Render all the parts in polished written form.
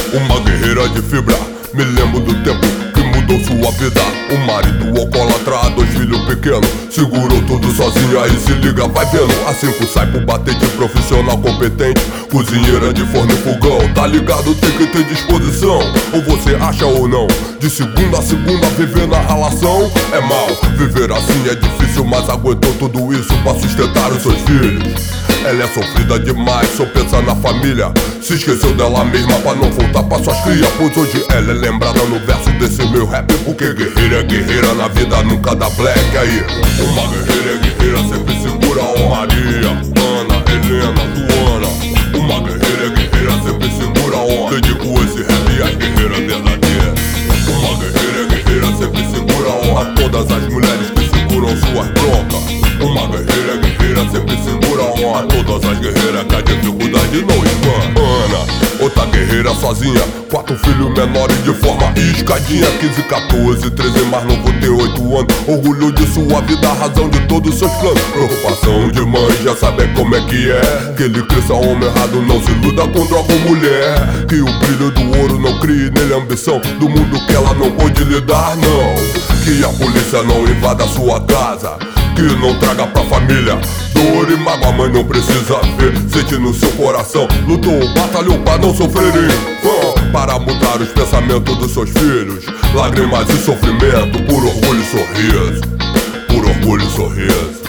Uma guerreira de fibra, me lembro do tempo que mudou sua vida. O marido alcoólatra, 2 filhos pequenos, segurou tudo sozinha e se liga, vai vendo. A 5 sai pro batente, profissional competente, cozinheira de forno e fogão. Tá ligado, tem que ter disposição, ou você acha ou não. De segunda a segunda viver na relação é mal. Viver assim é difícil, mas aguentou tudo isso pra sustentar os seus filhos. Ela é sofrida demais, só pensa na família. Se esqueceu dela mesma pra não voltar pra suas crias. Pois hoje ela é lembrada no verso desse meu rap. Porque guerreira é guerreira, na vida nunca dá black. Aí, uma guerreira é guerreira, sempre segura a honraria. Ana, Helena, Joana. Uma guerreira é guerreira, sempre segura a honra. Dedico esse rap às guerreiras verdadeiras. Uma guerreira é guerreira, sempre segura a honra. A todas as mulheres que seguram suas broncas. Uma guerreira é guerreira, sempre segura a honra. Todas as guerreiras que a dificuldade não espana. Ana, outra guerreira sozinha, 4 filhos menores de forma escadinha. 15, 14, 13 mais novo, tem 8 anos. Orgulho de sua vida, a razão de todos seus planos. Preocupação de mãe, já sabe como é que é. Que ele cresça homem errado, não se iluda com droga ou mulher. Que o brilho do ouro não crie nele a ambição do mundo que ela não pode lidar, não. Que a polícia não invada sua casa, que não traga pra família dor e mágoa. A mãe não precisa ver, sente no seu coração. Lutou, batalhou pra não sofrer em vão, para mudar os pensamentos dos seus filhos. Lágrimas e sofrimento, por orgulho e sorriso. Por orgulho e sorriso.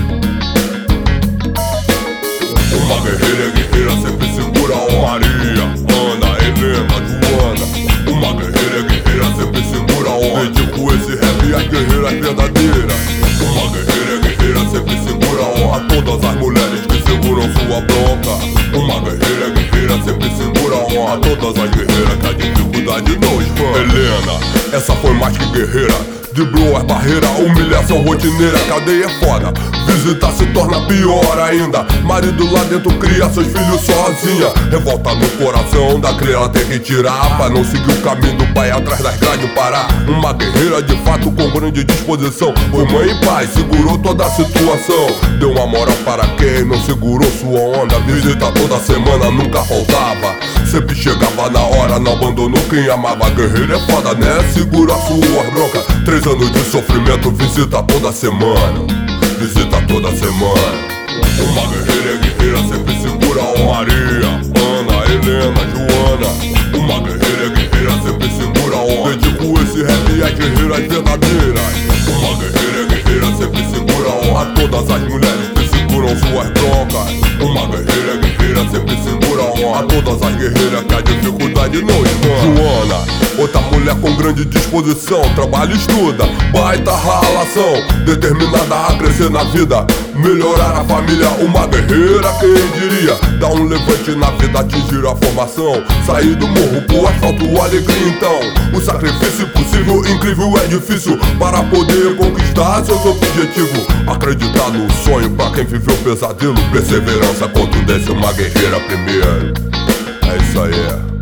Uma guerreira é guerreira, sempre segura a honraria. Ana, Helena, Joana. Uma guerreira é guerreira, sempre segura a honra. Dedico esse rap às guerreiras verdadeiras. Uma guerreira é guerreira, sempre segura a honra. Todas as mulheres que seguram sua bronca. Uma guerreira é guerreira, sempre segura a honra. Todas as guerreiras que a dificuldade não espana. Helena, essa foi mais que guerreira, driblou as barreiras, humilhação rotineira, cadeia é foda. Visita se torna pior ainda. Marido lá dentro cria seus filhos sozinha. Revolta no coração da criança, tem que tirar pra não seguir o caminho do pai atrás das grades parar. Uma guerreira de fato com grande disposição. Foi mãe e pai, segurou toda a situação. Deu uma moral para quem não segurou sua onda. Visita toda semana, nunca faltava. Sempre chegava na hora, não abandonou quem amava. Guerreira é foda, né? Segura sua bronca. 3 anos de sofrimento, visita toda semana. Visita toda semana. Uma guerreira é guerreira, sempre segura a honraria. Ana, Helena, Joana. Uma guerreira é guerreira, sempre segura a honra. Dedico esse rap às guerreiras verdadeiras. Uma guerreira é guerreira, sempre segura a honra. Todas as mulheres que seguram suas broncas. Uma guerreira é guerreira, sempre segura a honra. Todas as guerreiras que a dificuldade não espana. Joana, outra mulher com grande disposição, trabalha e estuda, baita relação, determinada a crescer na vida, melhorar a família. Uma guerreira, quem diria, dar um levante na vida, atingir a formação, sair do morro pro asfalto, alegria então. O sacrifício impossível, incrível é difícil, para poder conquistar seus objetivos. Acreditar no sonho pra quem viveu pesadelo, perseverança, contundência, uma guerreira primeiro. É isso aí.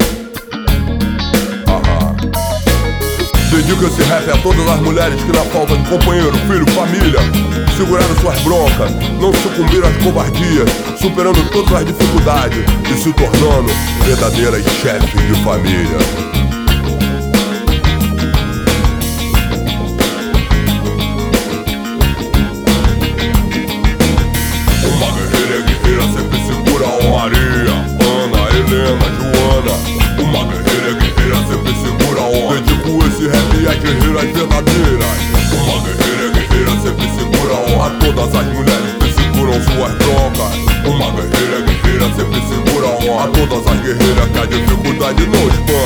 Dedico esse rap a todas as mulheres que na falta de companheiro, filho, família, seguraram suas broncas, não sucumbiram às covardias, superando todas as dificuldades e se tornando verdadeiras chefes de família. Uma guerreira é guerreira, sempre segura a honraria. Ana, Helena, Joana. Uma guerreira é guerreira, sempre segura a honra. Dedico esse rap às guerreiras verdadeiras. Uma guerreira é guerreira, sempre segura a honra. Todas as mulheres que seguram suas broncas. Uma guerreira é guerreira, sempre segura a honra. Todas as guerreiras que a dificuldade não espana.